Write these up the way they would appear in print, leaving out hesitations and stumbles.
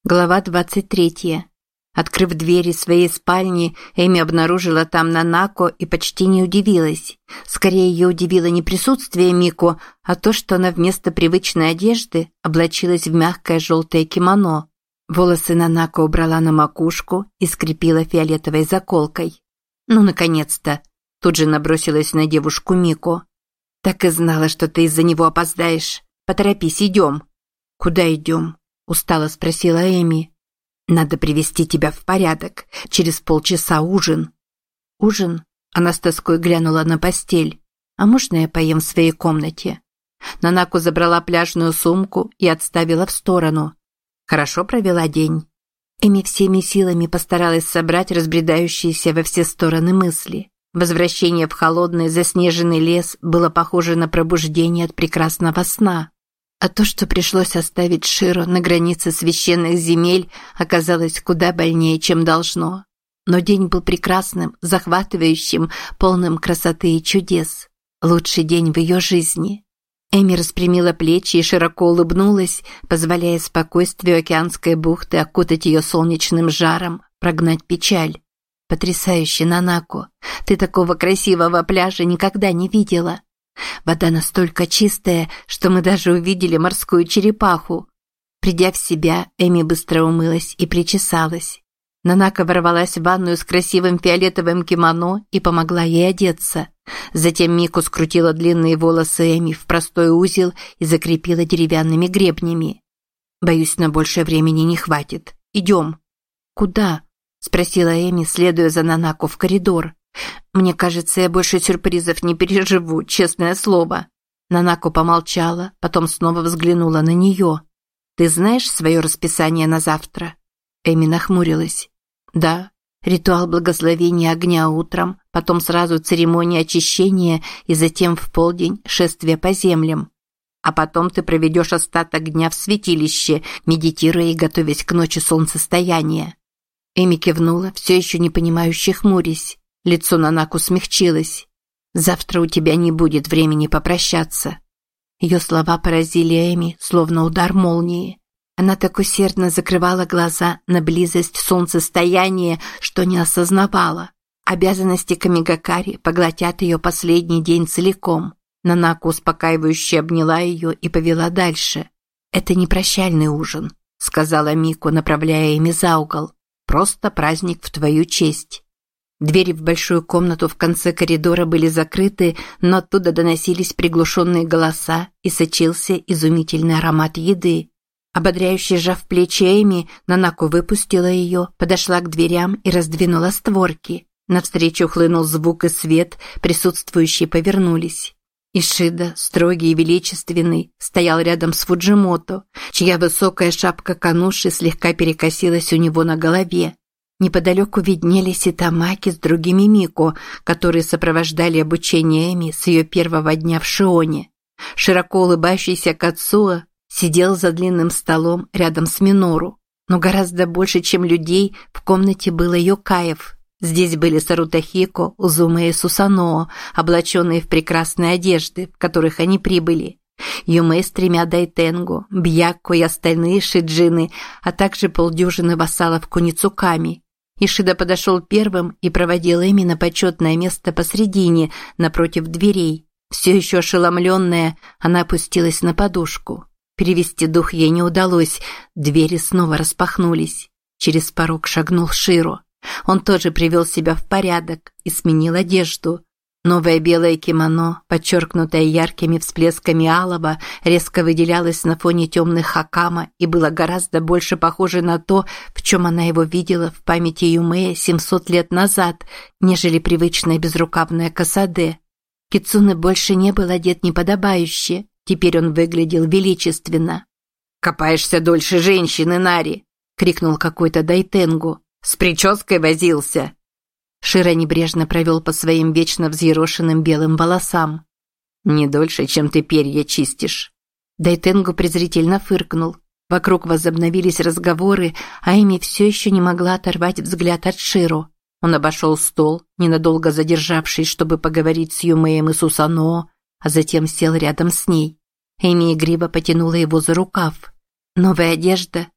Глава 23. Открыв двери своей спальни, Эми обнаружила там Нанако и почти не удивилась. Скорее, ее удивило не присутствие Мико, а то, что она вместо привычной одежды облачилась в мягкое желтое кимоно. Волосы Нанако убрала на макушку и скрепила фиолетовой заколкой. «Ну, наконец-то!» – тут же набросилась на девушку Мико. «Так и знала, что ты из-за него опоздаешь. Поторопись, идем». «Куда идем?» – устало спросила Эми. «Надо привести тебя в порядок. Через полчаса ужин». «Ужин?» Она с тоской глянула на постель. «А можно я поем в своей комнате?» Нанако забрала пляжную сумку и отставила в сторону. «Хорошо провела день». Эми всеми силами постаралась собрать разбредающиеся во все стороны мысли. Возвращение в холодный заснеженный лес было похоже на пробуждение от прекрасного сна. А то, что пришлось оставить Широ на границе священных земель, оказалось куда больнее, чем должно. Но день был прекрасным, захватывающим, полным красоты и чудес. Лучший день в ее жизни. Эми распрямила плечи и широко улыбнулась, позволяя спокойствию океанской бухты окутать ее солнечным жаром, прогнать печаль. «Потрясающе, Нанако! Ты такого красивого пляжа никогда не видела!» Вода настолько чистая, что мы даже увидели морскую черепаху. Придя в себя, Эми быстро умылась и причесалась. Нанако ворвалась в ванную с красивым фиолетовым кимоно и помогла ей одеться. Затем Мико скрутила длинные волосы Эми в простой узел и закрепила деревянными гребнями. «Боюсь, на больше времени не хватит. Идем». «Куда?» – спросила Эми, следуя за Нанако в коридор. «Мне кажется, я больше сюрпризов не переживу, честное слово». Нанако помолчала, потом снова взглянула на нее. «Ты знаешь свое расписание на завтра?» Эми нахмурилась. «Да. Ритуал благословения огня утром, потом сразу церемония очищения и затем в полдень шествие по землям. А потом ты проведешь остаток дня в святилище, медитируя и готовясь к ночи солнцестояния». Эми кивнула, все еще не понимающе хмурясь. Лицо Нанако смягчилось. «Завтра у тебя не будет времени попрощаться». Ее слова поразили Эми, словно удар молнии. Она так усердно закрывала глаза на близость солнцестояния, что не осознавала. Обязанности камигакари поглотят ее последний день целиком. Нанако успокаивающе обняла ее и повела дальше. «Это не прощальный ужин», — сказала Мико, направляя Эми за угол. «Просто праздник в твою честь». Двери в большую комнату в конце коридора были закрыты, но оттуда доносились приглушенные голоса и сочился изумительный аромат еды. Ободряюще сжав плечи Эми, Нанако выпустила ее, подошла к дверям и раздвинула створки. Навстречу хлынул звук и свет, присутствующие повернулись. Ишида, строгий и величественный, стоял рядом с Фуджимото, чья высокая шапка кануши слегка перекосилась у него на голове. Неподалеку виднелись и Тамаки с другими Мико, которые сопровождали обучение Эми с ее первого дня в Шионе. Широко улыбающийся Кацуо сидел за длинным столом рядом с Минору. Но гораздо больше, чем людей, в комнате было йокаев. Здесь были Сарутахико, Узуме и Сусаноо, облаченные в прекрасные одежды, в которых они прибыли. Юмэ с 3 дайтенго, Бьяко и остальные шиджины, а также полдюжины вассалов куницуками. Ишида подошел первым и проводил Эми на почетное место посредине, напротив дверей. Все еще ошеломленная, она опустилась на подушку. Перевести дух ей не удалось, двери снова распахнулись. Через порог шагнул Широ. Он тоже привел себя в порядок и сменил одежду. Новое белое кимоно, подчеркнутое яркими всплесками алого, резко выделялось на фоне темных хакама и было гораздо больше похоже на то, в чем она его видела в памяти Юмея 700 лет назад, нежели привычное безрукавное косаде. Кицуне больше не был одет неподобающе, теперь он выглядел величественно. «Копаешься дольше женщины, Нари!» — крикнул какой-то дайтенгу. «С прической возился!» Широ небрежно провел по своим вечно взъерошенным белым волосам. «Не дольше, чем ты перья чистишь». Дайтенгу презрительно фыркнул. Вокруг возобновились разговоры, а Эми все еще не могла оторвать взгляд от Широ. Он обошел стол, ненадолго задержавшись, чтобы поговорить с Юмеем и Сусаноо, а затем сел рядом с ней. Эми игриво потянула его за рукав. «Новая одежда?»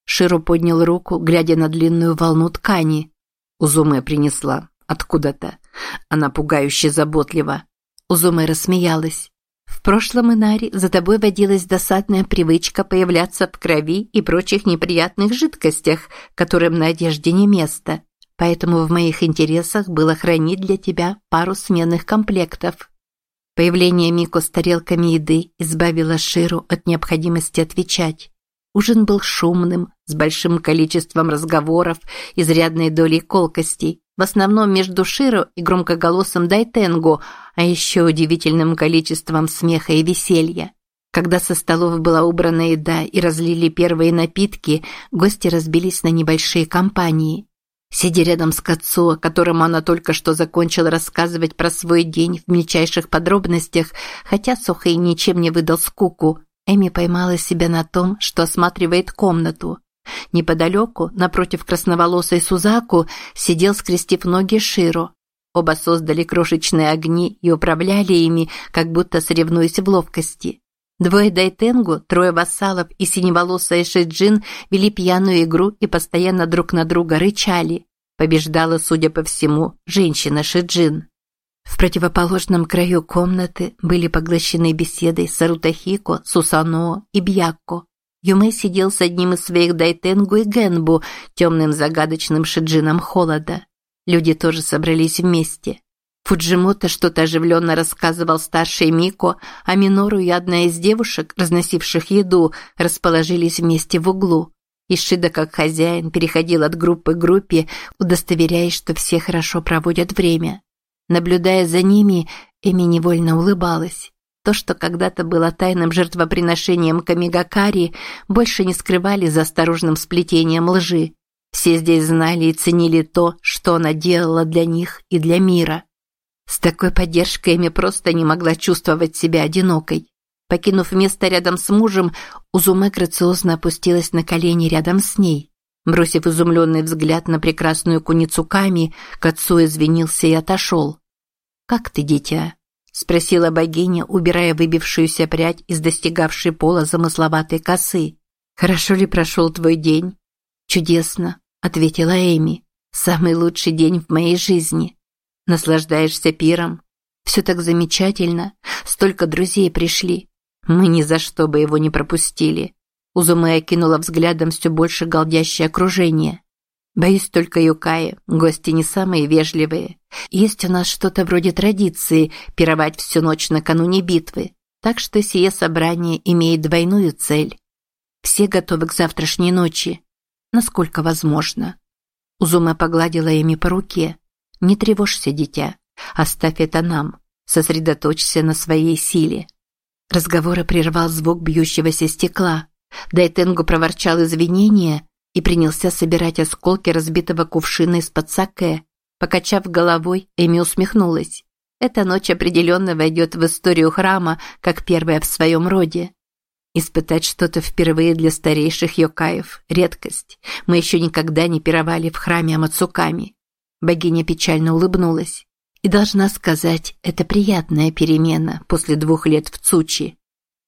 Широ поднял руку, глядя на длинную волну ткани. Узуме принесла. Откуда-то. Она пугающе заботлива. Узуме рассмеялась. В прошлом, Инари, за тобой водилась досадная привычка появляться в крови и прочих неприятных жидкостях, которым на одежде не место. Поэтому в моих интересах было хранить для тебя пару сменных комплектов. Появление Мико с тарелками еды избавило Ширу от необходимости отвечать. Ужин был шумным, с большим количеством разговоров, изрядной долей колкостей, в основном между Широ и громкоголосым Дайтенгу, а еще удивительным количеством смеха и веселья. Когда со столов была убрана еда и разлили первые напитки, гости разбились на небольшие компании. Сидя рядом с Кацуо, которому она только что закончила рассказывать про свой день в мельчайших подробностях, хотя Сохэй ничем не выдал скуку, Эми поймала себя на том, что осматривает комнату. Неподалеку, напротив красноволосой Сузаку, сидел, скрестив ноги, Широ. Оба создали крошечные огни и управляли ими, как будто соревнуясь в ловкости. Двое Дайтенгу, трое вассалов и синеволосая Шиджин вели пьяную игру и постоянно друг на друга рычали. Побеждала, судя по всему, женщина Шиджин. В противоположном краю комнаты были поглощены беседой Сарутахико, Сусаноо и Бьякко. Юмэ сидел с одним из своих Дайтенгу и Генбу, темным загадочным Шиджином холода. Люди тоже собрались вместе. Фуджимото что-то оживленно рассказывал старшей Мико, а Минору и одна из девушек, разносивших еду, расположились вместе в углу. Ишида, как хозяин, переходил от группы к группе, удостоверяясь, что все хорошо проводят время. Наблюдая за ними, Эми невольно улыбалась. То, что когда-то было тайным жертвоприношением Камигакари, больше не скрывали за осторожным сплетением лжи. Все здесь знали и ценили то, что она делала для них и для мира. С такой поддержкой Эми просто не могла чувствовать себя одинокой. Покинув место рядом с мужем, Узуме грациозно опустилась на колени рядом с ней. Бросив изумленный взгляд на прекрасную куницу Ками, Кацуо извинился и отошел. «Как ты, дитя?» – спросила богиня, убирая выбившуюся прядь из достигавшей пола замысловатой косы. «Хорошо ли прошел твой день?» «Чудесно», – ответила Эми. «Самый лучший день в моей жизни». «Наслаждаешься пиром?» «Все так замечательно. Столько друзей пришли. Мы ни за что бы его не пропустили». Узуме окинула взглядом все больше голдящее окружение. «Боюсь только юкаи, гости не самые вежливые. Есть у нас что-то вроде традиции пировать всю ночь накануне битвы, так что сие собрание имеет двойную цель. Все готовы к завтрашней ночи, насколько возможно». Узуме погладила Эми по руке. «Не тревожься, дитя. Оставь это нам. Сосредоточься на своей силе». Разговоры прервал звук бьющегося стекла. Дайтенгу проворчал извинения и принялся собирать осколки разбитого кувшина из-под саке. Покачав головой, Эми усмехнулась. Эта ночь определенно войдет в историю храма, как первая в своем роде. Испытать что-то впервые для старейших йокаев – редкость. Мы еще никогда не пировали в храме Амацуками. Богиня печально улыбнулась. И должна сказать, это приятная перемена после 2 лет в Цучи.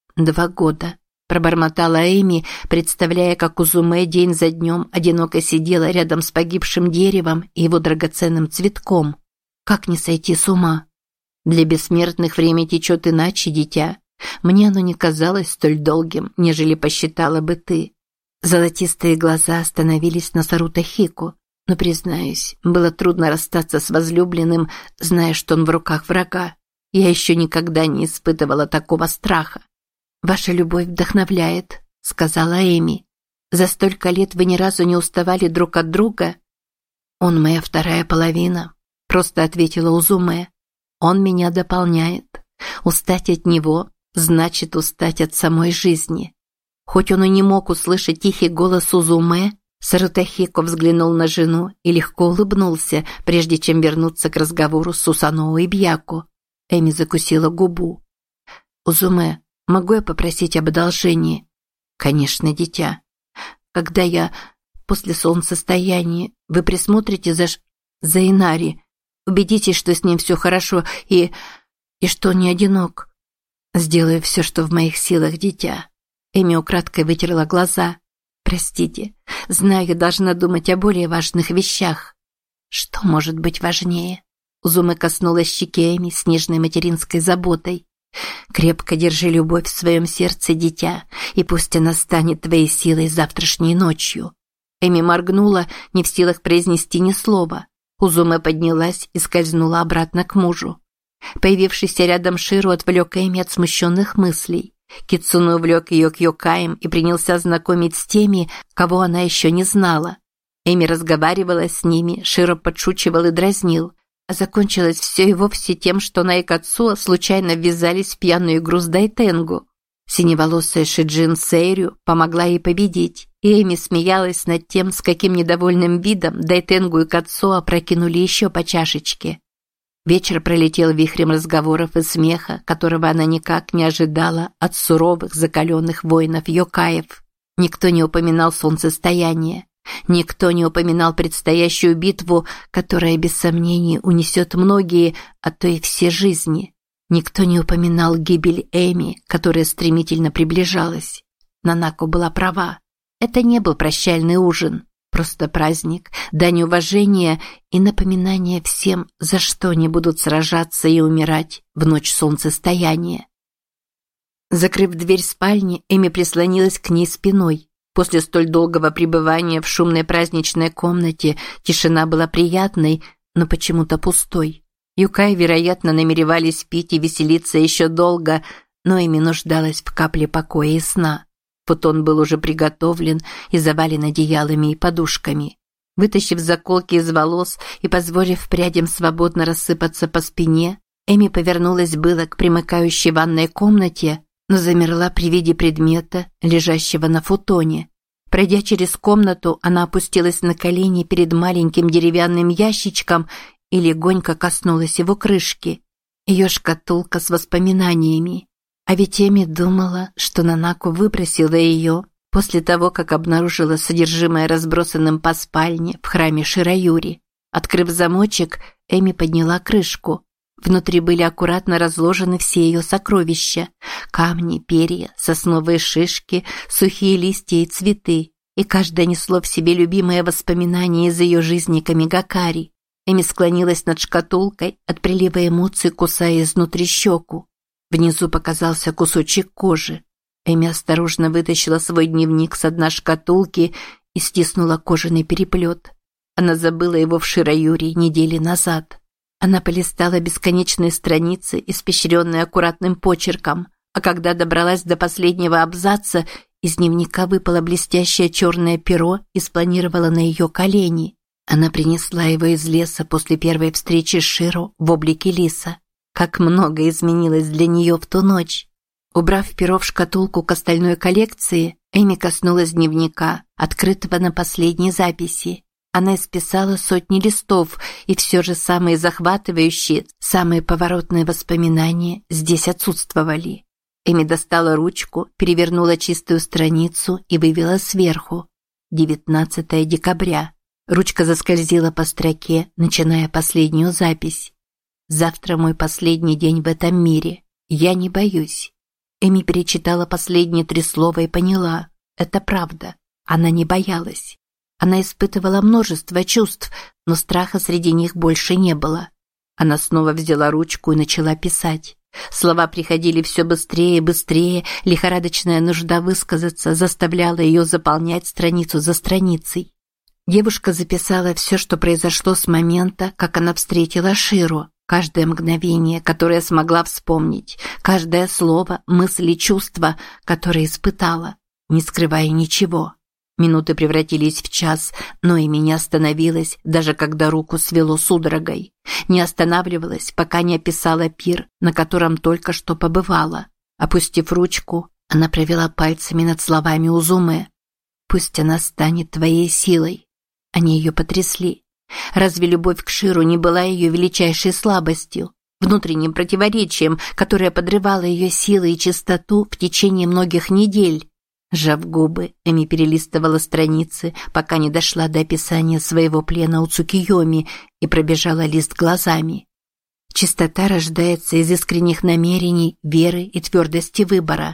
2 года. Пробормотала Эми, представляя, как Узуме день за днем одиноко сидела рядом с погибшим деревом и его драгоценным цветком. Как не сойти с ума? Для бессмертных время течет иначе, дитя. Мне оно не казалось столь долгим, нежели посчитала бы ты. Золотистые глаза остановились на Сарутахико. Но, признаюсь, было трудно расстаться с возлюбленным, зная, что он в руках врага. Я еще никогда не испытывала такого страха. «Ваша любовь вдохновляет», — сказала Эми. «За столько лет вы ни разу не уставали друг от друга?» «Он моя вторая половина», — просто ответила Узуме. «Он меня дополняет. Устать от него значит устать от самой жизни». Хоть он и не мог услышать тихий голос Узуме, Сарутахико взглянул на жену и легко улыбнулся, прежде чем вернуться к разговору с Сусаноо и Бьяко. Эми закусила губу. «Узуме, могу я попросить об одолжении?» «Конечно, дитя. Когда я после солнцестояния, вы присмотрите за Инари, убедитесь, что с ним все хорошо и что он не одинок. Сделаю все, что в моих силах, дитя». Эми украдкой вытерла глаза. Простите, знаю, я должна думать о более важных вещах. Что может быть важнее? Узуме коснулась щеки Эми с нежной материнской заботой. Крепко держи любовь в своем сердце, дитя, и пусть она станет твоей силой завтрашней ночью. Эми моргнула, не в силах произнести ни слова. Узуме поднялась и скользнула обратно к мужу. Появившийся рядом Широ отвлек Эми от смущенных мыслей. Кицуне увлек ее к йокаям и принялся знакомить с теми, кого она еще не знала. Эми разговаривала с ними, Широ подшучивал и дразнил. А закончилось все и вовсе тем, что она и Кацуо случайно ввязались в пьяную игру с Дайтенгу. Синеволосая Шиджин Сэйрю помогла ей победить, и Эми смеялась над тем, с каким недовольным видом Дайтенгу и Кацуо опрокинули еще по чашечке. Вечер пролетел вихрем разговоров и смеха, которого она никак не ожидала от суровых, закаленных воинов-йокаев. Никто не упоминал солнцестояние. Никто не упоминал предстоящую битву, которая без сомнений унесет многие, а то и все жизни. Никто не упоминал гибель Эми, которая стремительно приближалась. Нанако была права. Это не был прощальный ужин, просто праздник, дань уважения и напоминание всем, за что они будут сражаться и умирать в ночь солнцестояния. Закрыв дверь спальни, Эми прислонилась к ней спиной. После столь долгого пребывания в шумной праздничной комнате тишина была приятной, но почему-то пустой. Юкаи, вероятно, намеревались пить и веселиться еще долго, но Эми нуждалась в капле покоя и сна. Футон был уже приготовлен и завален одеялами и подушками. Вытащив заколки из волос и позволив прядям свободно рассыпаться по спине, Эми повернулась было к примыкающей ванной комнате, но замерла при виде предмета, лежащего на футоне. Пройдя через комнату, она опустилась на колени перед маленьким деревянным ящичком и легонько коснулась его крышки. Ее шкатулка с воспоминаниями. А ведь Эми думала, что Нанако выбросила ее после того, как обнаружила содержимое разбросанным по спальне в храме Шираюри. Открыв замочек, Эми подняла крышку. Внутри были аккуратно разложены все ее сокровища: камни, перья, сосновые шишки, сухие листья и цветы. И каждое несло в себе любимые воспоминания из ее жизни Камигакари. Эми склонилась над шкатулкой, от прилива эмоций кусая изнутри щеку. Внизу показался кусочек кожи. Эми осторожно вытащила свой дневник с дна шкатулки и стиснула кожаный переплет. Она забыла его в Шираюри недели назад. Она полистала бесконечные страницы, испещренные аккуратным почерком, а когда добралась до последнего абзаца, из дневника выпало блестящее черное перо и спланировало на ее колени. Она принесла его из леса после первой встречи с Широ в облике лиса. Как много изменилось для нее в ту ночь. Убрав перо в шкатулку к остальной коллекции, Эми коснулась дневника, открытого на последней записи. Она исписала сотни листов, и все же самые захватывающие, самые поворотные воспоминания здесь отсутствовали. Эми достала ручку, перевернула чистую страницу и вывела сверху: 19 декабря. Ручка заскользила по строке, начиная последнюю запись. «Завтра мой последний день в этом мире. Я не боюсь». Эми перечитала последние 3 слова и поняла – это правда. Она не боялась. Она испытывала множество чувств, но страха среди них больше не было. Она снова взяла ручку и начала писать. Слова приходили все быстрее и быстрее, лихорадочная нужда высказаться заставляла ее заполнять страницу за страницей. Девушка записала все, что произошло с момента, как она встретила Широ. Каждое мгновение, которое смогла вспомнить, каждое слово, мысль и чувство, которое испытала, не скрывая ничего. Минуты превратились в час, но Эми не остановилась, даже когда руку свело судорогой. Не останавливалась, пока не описала пир, на котором только что побывала. Опустив ручку, она провела пальцами над словами Узуме. «Пусть она станет твоей силой». Они ее потрясли. Разве любовь к Ширу не была ее величайшей слабостью, внутренним противоречием, которое подрывало ее силы и чистоту в течение многих недель? Сжав губы, Эми перелистывала страницы, пока не дошла до описания своего плена у Цукиёми и пробежала лист глазами. Чистота рождается из искренних намерений, веры и твердости выбора.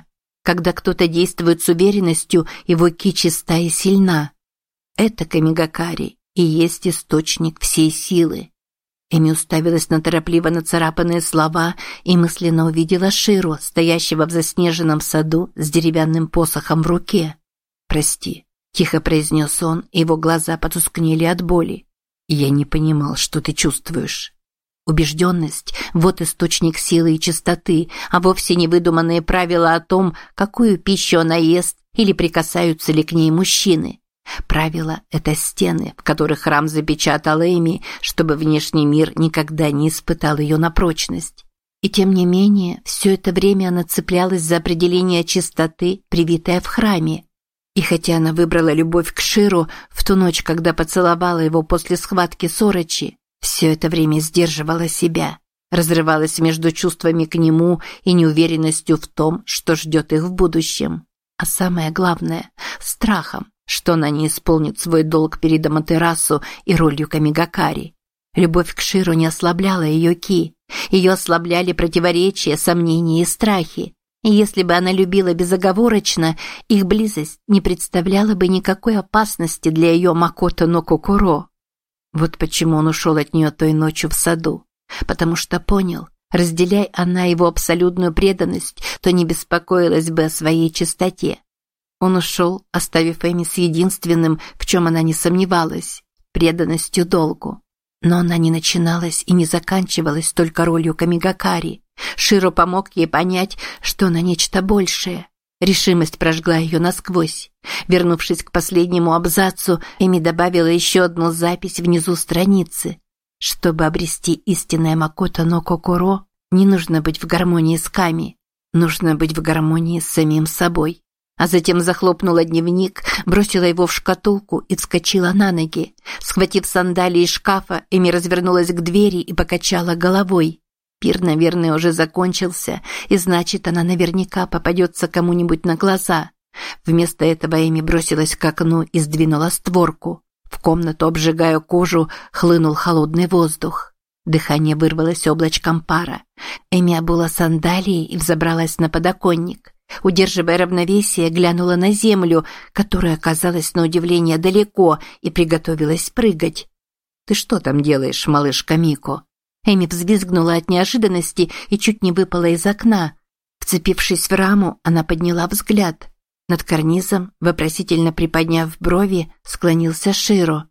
Когда кто-то действует с уверенностью, его ки чиста и сильна. Это Камигакари и есть источник всей силы. Эми уставилась на торопливо нацарапанные слова и мысленно увидела Широ, стоящего в заснеженном саду с деревянным посохом в руке. «Прости», – тихо произнес он, и его глаза потускнели от боли. «Я не понимал, что ты чувствуешь». Убежденность – вот источник силы и чистоты, а вовсе не выдуманные правила о том, какую пищу она ест или прикасаются ли к ней мужчины. Правила – это стены, в которых храм запечатал Эми, чтобы внешний мир никогда не испытал ее на прочность. И тем не менее, все это время она цеплялась за определение чистоты, привитое в храме. И хотя она выбрала любовь к Ширу в ту ночь, когда поцеловала его после схватки с Орочи, все это время сдерживала себя, разрывалась между чувствами к нему и неуверенностью в том, что ждет их в будущем. А самое главное – страхом, что она не исполнит свой долг перед Аматерасу и ролью Камигакари. Любовь к Ширу не ослабляла ее ки. Ее ослабляли противоречия, сомнения и страхи. И если бы она любила безоговорочно, их близость не представляла бы никакой опасности для ее Макото но Кокуро. Вот почему он ушел от нее той ночью в саду. Потому что понял, разделяй она его абсолютную преданность, то не беспокоилась бы о своей чистоте. Он ушел, оставив Эми с единственным, в чем она не сомневалась – преданностью долгу. Но она не начиналась и не заканчивалась только ролью Камигакари. Широ помог ей понять, что она нечто большее. Решимость прожгла ее насквозь. Вернувшись к последнему абзацу, Эми добавила еще одну запись внизу страницы. Чтобы обрести истинное Макото но Кокуро, не нужно быть в гармонии с Ками. Нужно быть в гармонии с самим собой. А затем захлопнула дневник, бросила его в шкатулку и вскочила на ноги. Схватив сандалии из шкафа, Эми развернулась к двери и покачала головой. Пир, наверное, уже закончился, и значит, она наверняка попадется кому-нибудь на глаза. Вместо этого Эми бросилась к окну и сдвинула створку. В комнату, обжигая кожу, хлынул холодный воздух. Дыхание вырвалось облачком пара. Эми обула сандалии и взобралась на подоконник. Удерживая равновесие, глянула на землю, которая оказалась на удивление далеко, и приготовилась прыгать. «Ты что там делаешь, малышка Мико?» Эми взвизгнула от неожиданности и чуть не выпала из окна. Вцепившись в раму, она подняла взгляд. Над карнизом, вопросительно приподняв брови, склонился Широ.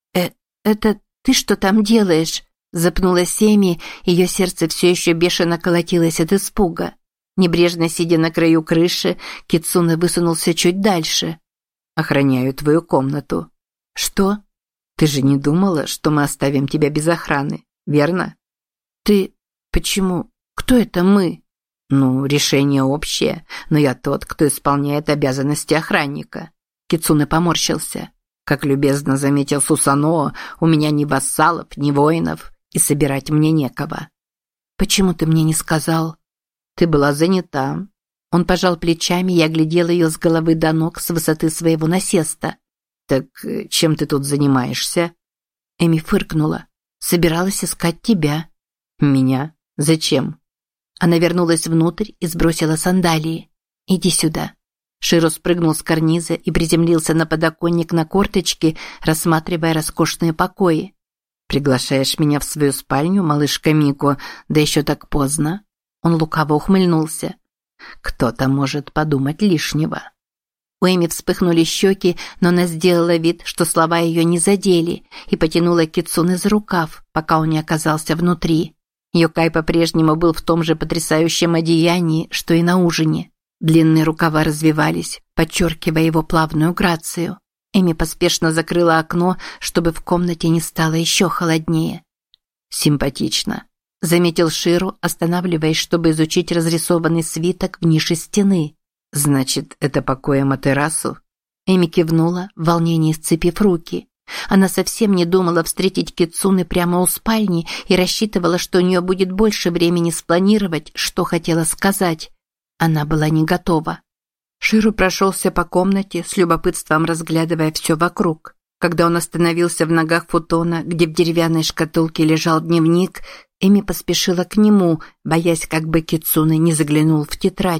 «Это ты что там делаешь?» Запнулась Эми, ее сердце все еще бешено колотилось от испуга. Небрежно сидя на краю крыши, Кицуне высунулся чуть дальше. «Охраняю твою комнату». «Что?» «Ты же не думала, что мы оставим тебя без охраны, верно?» «Ты... Почему? Кто это мы?» «Ну, решение общее, но я тот, кто исполняет обязанности охранника». Кицуне поморщился. «Как любезно заметил Сусаноо, у меня ни вассалов, ни воинов, и собирать мне некого». «Почему ты мне не сказал?» «Ты была занята». Он пожал плечами и оглядел ее с головы до ног с высоты своего насеста. «Так чем ты тут занимаешься?» Эми фыркнула. «Собиралась искать тебя». «Меня? Зачем?» Она вернулась внутрь и сбросила сандалии. «Иди сюда». Широ спрыгнул с карниза и приземлился на подоконник на корточки, рассматривая роскошные покои. «Приглашаешь меня в свою спальню, малышка Мико, да еще так поздно?» Он лукаво ухмыльнулся. «Кто-то может подумать лишнего». У Эми вспыхнули щеки, но она сделала вид, что слова ее не задели, и потянула Кицуне за рукав, пока он не оказался внутри. Йокай по-прежнему был в том же потрясающем одеянии, что и на ужине. Длинные рукава развивались, подчеркивая его плавную грацию. Эми поспешно закрыла окно, чтобы в комнате не стало еще холоднее. «Симпатично», – заметил Широ, останавливаясь, чтобы изучить разрисованный свиток в нише стены. «Значит, это покой Аматерасу?» Эми кивнула, в волнении сцепив руки. Она совсем не думала встретить Кицуне прямо у спальни и рассчитывала, что у нее будет больше времени спланировать, что хотела сказать. Она была не готова. Широ прошелся по комнате, с любопытством разглядывая все вокруг. Когда он остановился в ногах футона, где в деревянной шкатулке лежал дневник, Эми поспешила к нему, боясь, как бы Кицуне не заглянул в тетрадь.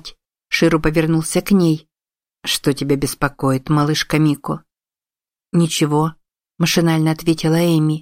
Широ повернулся к ней. «Что тебя беспокоит, малышка Мико?» «Ничего», – машинально ответила Эми.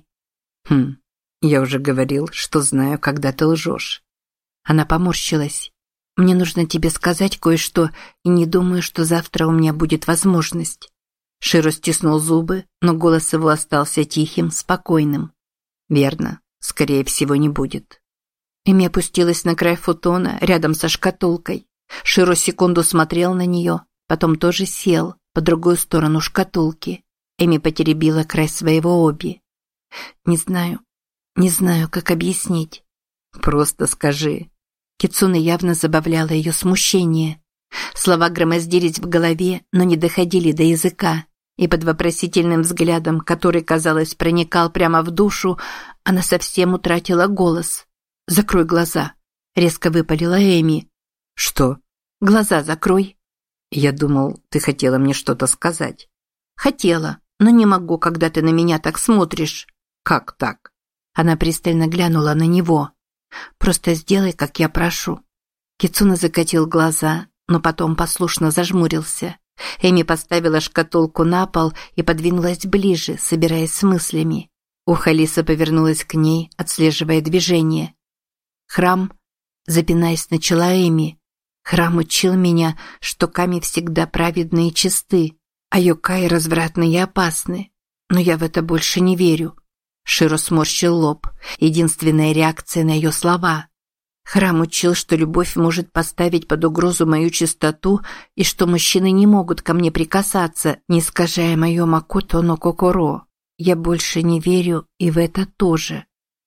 Я уже говорил, что знаю, когда ты лжешь». Она поморщилась. «Мне нужно тебе сказать кое-что, и не думаю, что завтра у меня будет возможность». Широ стиснул зубы, но голос его остался тихим, спокойным. «Верно, скорее всего, не будет». Эми опустилась на край футона, рядом со шкатулкой. Широ секунду смотрел на нее, потом тоже сел, по другую сторону шкатулки. Эми потеребила край своего оби. «Не знаю, как объяснить». «Просто скажи». Кицуне явно забавляло ее смущение. Слова громоздились в голове, но не доходили до языка. И под вопросительным взглядом, который, казалось, проникал прямо в душу, она совсем утратила голос. «Закрой глаза», – резко выпалила Эми. «Что?» «Глаза закрой». «Я думал, ты хотела мне что-то сказать». «Хотела, но не могу, когда ты на меня так смотришь». «Как так?» Она пристально глянула на него. «Просто сделай, как я прошу». Кицуна закатил глаза, но потом послушно зажмурился. Эми поставила шкатулку на пол и подвинулась ближе, собираясь с мыслями. Ухо Лиса повернулось к ней, отслеживая движение. «Храм», запинаясь, начала Эми. «Храм учил меня, что ками всегда праведны и чисты, а йокаи развратны и опасны. Но я в это больше не верю». Широ сморщил лоб. Единственная реакция на ее слова. Храм учил, что любовь может поставить под угрозу мою чистоту и что мужчины не могут ко мне прикасаться, не искажая мое макото но кокоро. Я больше не верю и в это тоже.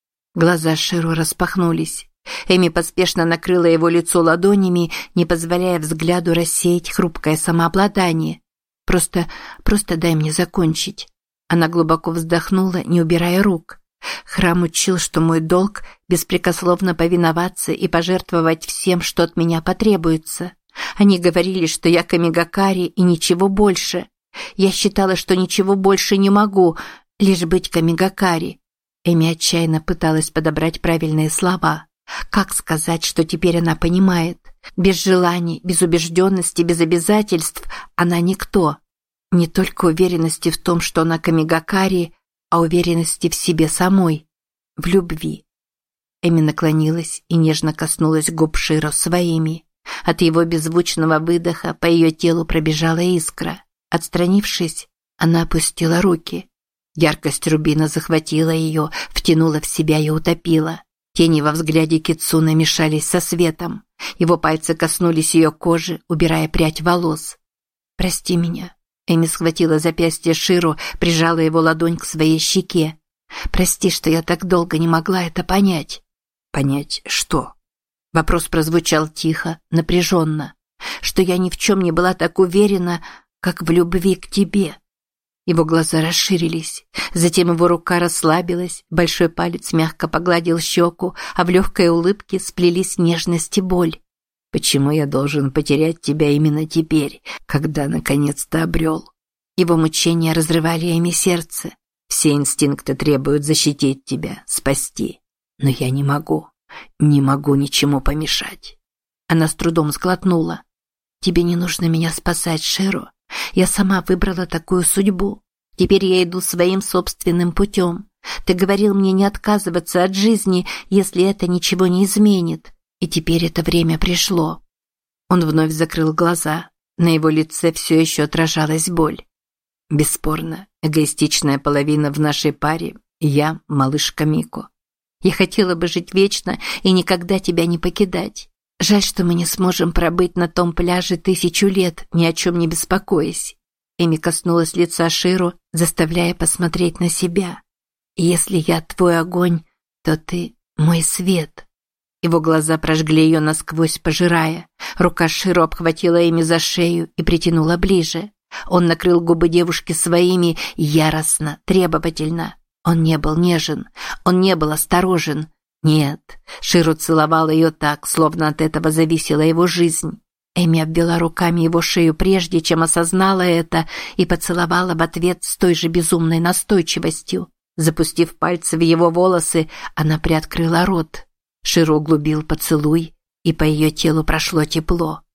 Глаза Широ распахнулись. Эми поспешно накрыла его лицо ладонями, не позволяя взгляду рассеять хрупкое самообладание. Просто дай мне закончить». Она глубоко вздохнула, не убирая рук. Храм учил, что мой долг – беспрекословно повиноваться и пожертвовать всем, что от меня потребуется. Они говорили, что я камигакари и ничего больше. Я считала, что ничего больше не могу, лишь быть камигакари. Эми отчаянно пыталась подобрать правильные слова. Как сказать, что теперь она понимает? Без желаний, без убежденности, без обязательств она никто. Не только уверенности в том, что она камигакари, а уверенности в себе самой, в любви. Эми наклонилась и нежно коснулась губ Широ своими. От его беззвучного выдоха по ее телу пробежала искра. Отстранившись, она опустила руки. Яркость рубина захватила ее, втянула в себя и утопила. Тени во взгляде Кицуне мешались со светом. Его пальцы коснулись ее кожи, убирая прядь волос. «Прости меня». Эми схватила запястье Широ, прижала его ладонь к своей щеке. «Прости, что я так долго не могла это понять». «Понять что?» Вопрос прозвучал тихо, напряженно. «Что я ни в чем не была так уверена, как в любви к тебе». Его глаза расширились, затем его рука расслабилась, большой палец мягко погладил щеку, а в легкой улыбке сплелись нежность и боль. «Почему я должен потерять тебя именно теперь, когда наконец-то обрел?» Его мучения разрывали Эми сердце. Все инстинкты требуют защитить тебя, спасти. Но я не могу ничему помешать. Она с трудом сглотнула. «Тебе не нужно меня спасать, Широ. Я сама выбрала такую судьбу. Теперь я иду своим собственным путем. Ты говорил мне не отказываться от жизни, если это ничего не изменит. И теперь это время пришло». Он вновь закрыл глаза. На его лице все еще отражалась боль. «Бесспорно, эгоистичная половина в нашей паре – я, малышка Мико. Я хотела бы жить вечно и никогда тебя не покидать. Жаль, что мы не сможем пробыть на том пляже 1000 лет, ни о чем не беспокоясь». Эми коснулась лица Широ, заставляя посмотреть на себя. «Если я твой огонь, то ты мой свет». Его глаза прожгли ее насквозь, пожирая. Рука Широ обхватила Эми за шею и притянула ближе. Он накрыл губы девушки своими яростно, требовательно. Он не был нежен, он не был осторожен. Нет, Широ целовал ее так, словно от этого зависела его жизнь. Эми обвела руками его шею прежде, чем осознала это, и поцеловала в ответ с той же безумной настойчивостью. Запустив пальцы в его волосы, она приоткрыла рот. Широ углубил поцелуй, и по ее телу прошло тепло.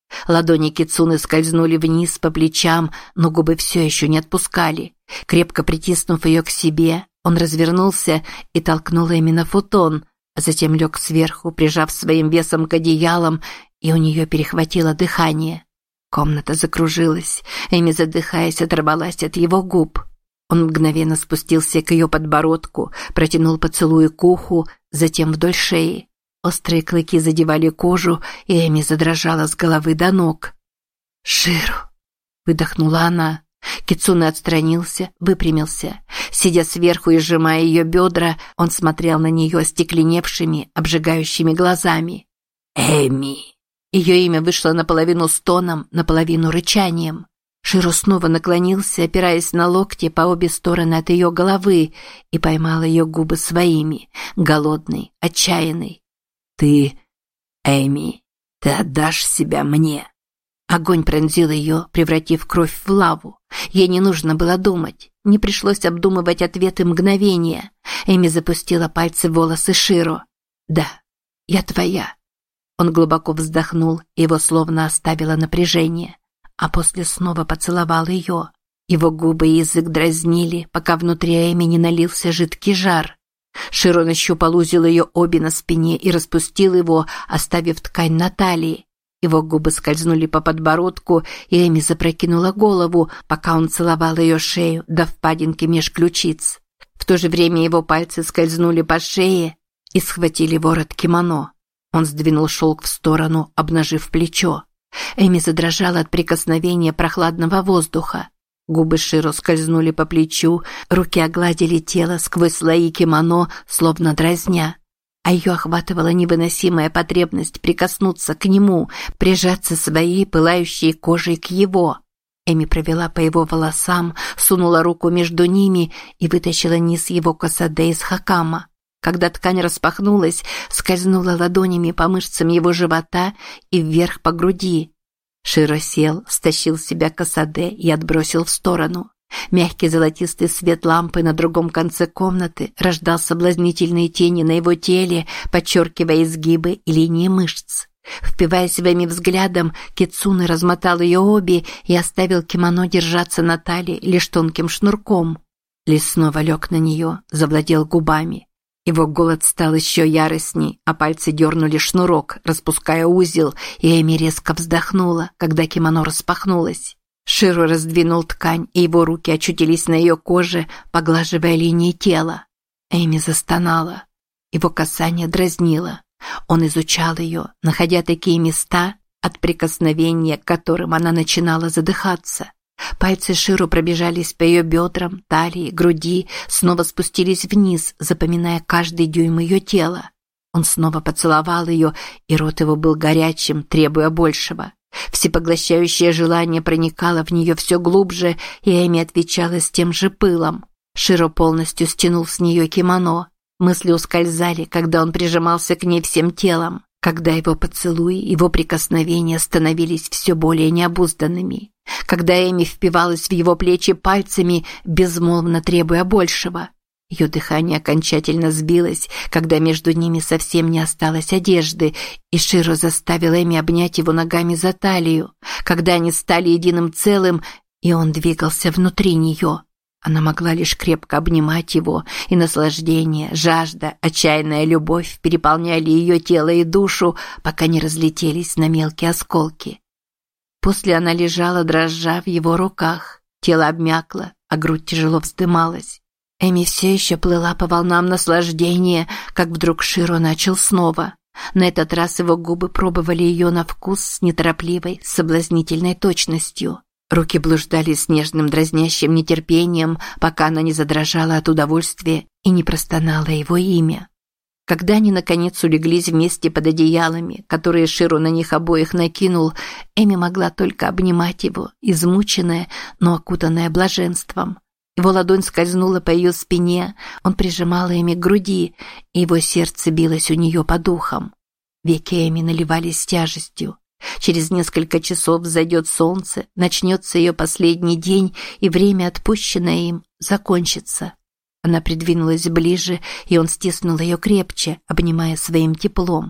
Ладони Кицуны скользнули вниз по плечам, но губы все еще не отпускали. Крепко притиснув ее к себе, он развернулся и толкнул Эми на футон, а затем лег сверху, прижав своим весом к одеялам, и у нее перехватило дыхание. Комната закружилась. Эми, задыхаясь, оторвалась от его губ. Он мгновенно спустился к ее подбородку, протянул поцелуй к уху, затем вдоль шеи. Острые клыки задевали кожу, и Эми задрожала с головы до ног. «Ширу!» – выдохнула она. Кицуна отстранился, выпрямился. Сидя сверху и сжимая ее бедра, он смотрел на нее остекленевшими, обжигающими глазами. «Эми!» Ее имя вышло наполовину стоном, наполовину рычанием. Широ снова наклонился, опираясь на локти по обе стороны от ее головы, и поймал ее губы своими, голодный, отчаянный. «Ты, Эми, ты отдашь себя мне!» Огонь пронзил ее, превратив кровь в лаву. Ей не нужно было думать, не пришлось обдумывать ответы мгновения. Эми запустила пальцы в волосы Широ. «Да, я твоя». Он глубоко вздохнул, его словно оставило напряжение, а после снова поцеловал ее. Его губы и язык дразнили, пока внутри Эми не налился жидкий жар. Широ нащупал узел ее обе на спине и распустил его, оставив ткань на талии. Его губы скользнули по подбородку, и Эми запрокинула голову, пока он целовал ее шею до впадинки меж ключиц. В то же время его пальцы скользнули по шее и схватили ворот кимоно. Он сдвинул шелк в сторону, обнажив плечо. Эми задрожала от прикосновения прохладного воздуха. Губы Широ скользнули по плечу, руки огладили тело сквозь слои кимоно, словно дразня. А ее охватывала невыносимая потребность прикоснуться к нему, прижаться своей пылающей кожей к его. Эми провела по его волосам, сунула руку между ними и вытащила низ его косаде из хакама. Когда ткань распахнулась, скользнула ладонями по мышцам его живота и вверх по груди. Широ сел, стащил с себя косаде и отбросил в сторону. Мягкий золотистый свет лампы на другом конце комнаты рождал соблазнительные тени на его теле, подчеркивая изгибы и линии мышц. Впиваясь в Эми взглядом, Кицуна размотал ее обе и оставил кимоно держаться на талии лишь тонким шнурком. Лис снова лег на нее, завладел губами. Его голод стал еще яростней, а пальцы дернули шнурок, распуская узел, и Эми резко вздохнула, когда кимоно распахнулось. Широ раздвинул ткань, и его руки очутились на ее коже, поглаживая линии тела. Эми застонала. Его касание дразнило. Он изучал ее, находя такие места, от прикосновения к которым она начинала задыхаться. Пальцы Широ пробежались по ее бедрам, талии, груди, снова спустились вниз, запоминая каждый дюйм ее тела. Он снова поцеловал ее, и рот его был горячим, требуя большего. Всепоглощающее желание проникало в нее все глубже, и Эми отвечала с тем же пылом. Широ полностью стянул с нее кимоно. Мысли ускользали, когда он прижимался к ней всем телом, когда его поцелуи, его прикосновения становились все более необузданными, когда Эми впивалась в его плечи пальцами, безмолвно требуя большего. Ее дыхание окончательно сбилось, когда между ними совсем не осталось одежды, и Широ заставил Эми обнять его ногами за талию, когда они стали единым целым, и он двигался внутри нее. Она могла лишь крепко обнимать его, и наслаждение, жажда, отчаянная любовь переполняли ее тело и душу, пока не разлетелись на мелкие осколки. После она лежала, дрожа в его руках, тело обмякло, а грудь тяжело вздымалась. Эми все еще плыла по волнам наслаждения, как вдруг Широ начал снова. На этот раз его губы пробовали ее на вкус с неторопливой, соблазнительной точностью. Руки блуждали с нежным дразнящим нетерпением, пока она не задрожала от удовольствия и не простонала его имя. Когда они, наконец, улеглись вместе под одеялами, которые Широ на них обоих накинул, Эми могла только обнимать его, измученная, но окутанная блаженством. Его ладонь скользнула по ее спине, он прижимал Эми к груди, и его сердце билось у нее по духам. Веки Эми наливались тяжестью. Через несколько часов взойдет солнце, начнется ее последний день, и время, отпущенное им, закончится. Она придвинулась ближе, и он стиснул ее крепче, обнимая своим теплом.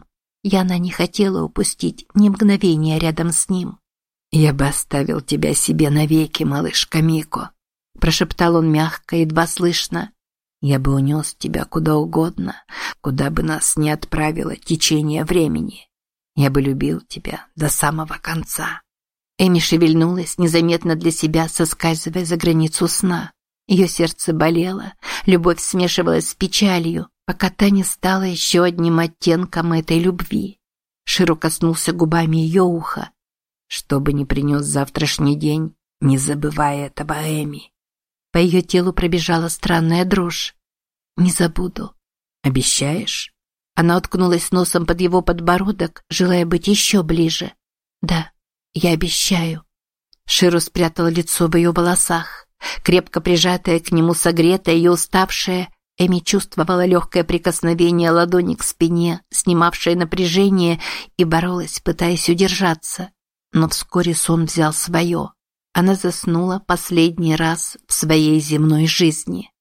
Яна не хотела упустить ни мгновения рядом с ним. «Я бы оставил тебя себе навеки, малышка Мико», – прошептал он мягко, едва слышно. «Я бы унес тебя куда угодно, куда бы нас ни отправило течение времени. Я бы любил тебя до самого конца». Эми шевельнулась, незаметно для себя соскальзывая за границу сна. Ее сердце болело, любовь смешивалась с печалью, пока та не стала еще одним оттенком этой любви. Широ коснулся губами ее уха. «Что бы ни принес завтрашний день, не забывай этого, Эми». По ее телу пробежала странная дрожь. «Не забуду». «Обещаешь?» Она уткнулась носом под его подбородок, желая быть еще ближе. «Да, я обещаю». Широ спрятала лицо в ее волосах. Крепко прижатая к нему, согретая и уставшая, Эми чувствовала легкое прикосновение ладони к спине, снимавшее напряжение, и боролась, пытаясь удержаться. Но вскоре сон взял свое. Она заснула последний раз в своей земной жизни.